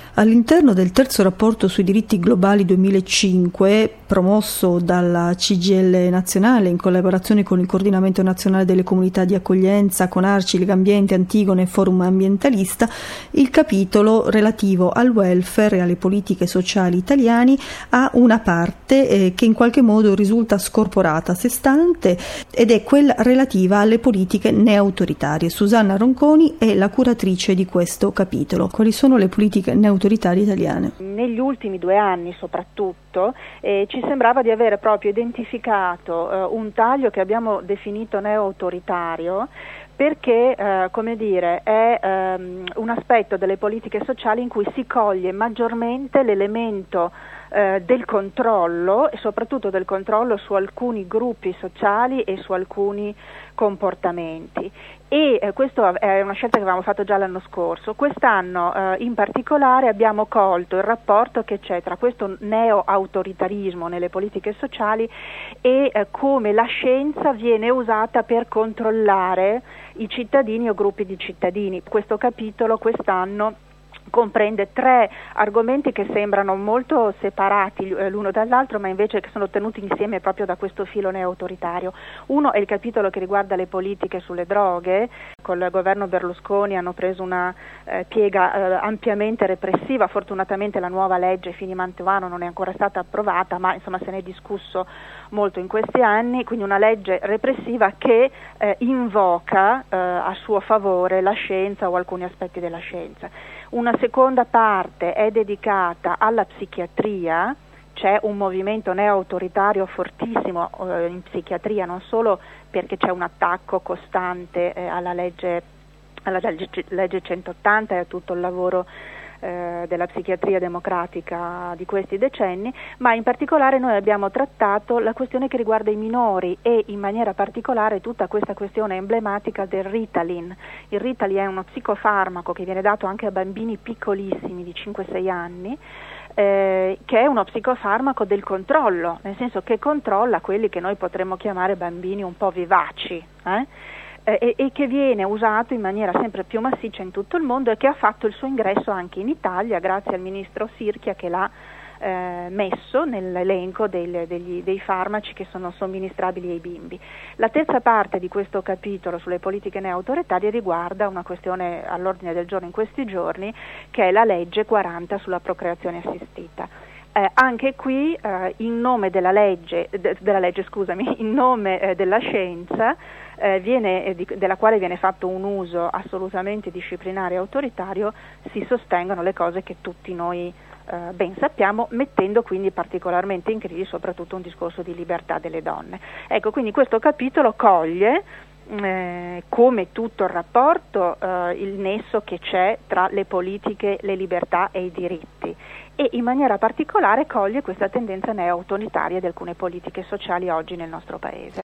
All'interno del terzo rapporto sui diritti globali 2005, promosso dalla CGIL nazionale in collaborazione con il Coordinamento Nazionale delle Comunità di Accoglienza, con Arci, Legambiente, Antigone e Forum Ambientalista, il capitolo relativo al welfare e alle politiche sociali italiani ha una parte che in qualche modo risulta scorporata a sé stante ed è quella relativa alle politiche neoautoritarie. Susanna Ronconi è la curatrice di questo capitolo. Quali sono le politiche neoautoritarie italiane? Negli ultimi 2 anni soprattutto ci sembrava di avere proprio identificato un taglio che abbiamo definito neoautoritario, perché è un aspetto delle politiche sociali in cui si coglie maggiormente l'elemento del controllo e soprattutto del controllo su alcuni gruppi sociali e su alcuni comportamenti. E questo è una scelta che avevamo fatto già l'anno scorso. Quest'anno in particolare abbiamo colto il rapporto che c'è tra questo neo-autoritarismo nelle politiche sociali e come la scienza viene usata per controllare i cittadini o gruppi di cittadini. Questo capitolo quest'anno comprende 3 argomenti che sembrano molto separati l'uno dall'altro, ma invece che sono tenuti insieme proprio da questo filo neoautoritario. Uno è il capitolo che riguarda le politiche sulle droghe. Col governo Berlusconi hanno preso una piega ampiamente repressiva. Fortunatamente la nuova legge Fini-Mantovano non è ancora stata approvata, ma insomma se ne è discusso molto in questi anni, quindi una legge repressiva che invoca a suo favore la scienza o alcuni aspetti della scienza. Una seconda parte è dedicata alla psichiatria. C'è un movimento neoautoritario fortissimo in psichiatria, non solo perché c'è un attacco costante alla legge 180 e a tutto il lavoro della psichiatria democratica di questi decenni, ma in particolare noi abbiamo trattato la questione che riguarda i minori e in maniera particolare tutta questa questione emblematica del Ritalin. Il Ritalin è uno psicofarmaco che viene dato anche a bambini piccolissimi di 5-6 anni, che è uno psicofarmaco del controllo, nel senso che controlla quelli che noi potremmo chiamare bambini un po' vivaci, e che viene usato in maniera sempre più massiccia in tutto il mondo e che ha fatto il suo ingresso anche in Italia grazie al ministro Sirchia che l'ha messo nell'elenco dei farmaci che sono somministrabili ai bimbi. La terza parte di questo capitolo sulle politiche neoautoritarie riguarda una questione all'ordine del giorno in questi giorni, che è la legge 40 sulla procreazione assistita. Anche qui in nome della scienza della quale viene fatto un uso assolutamente disciplinare e autoritario, si sostengono le cose che tutti noi ben sappiamo, mettendo quindi particolarmente in crisi soprattutto un discorso di libertà delle donne. Ecco, quindi questo capitolo coglie come tutto il rapporto il nesso che c'è tra le politiche, le libertà e i diritti, e in maniera particolare coglie questa tendenza neo-autoritaria di alcune politiche sociali oggi nel nostro Paese.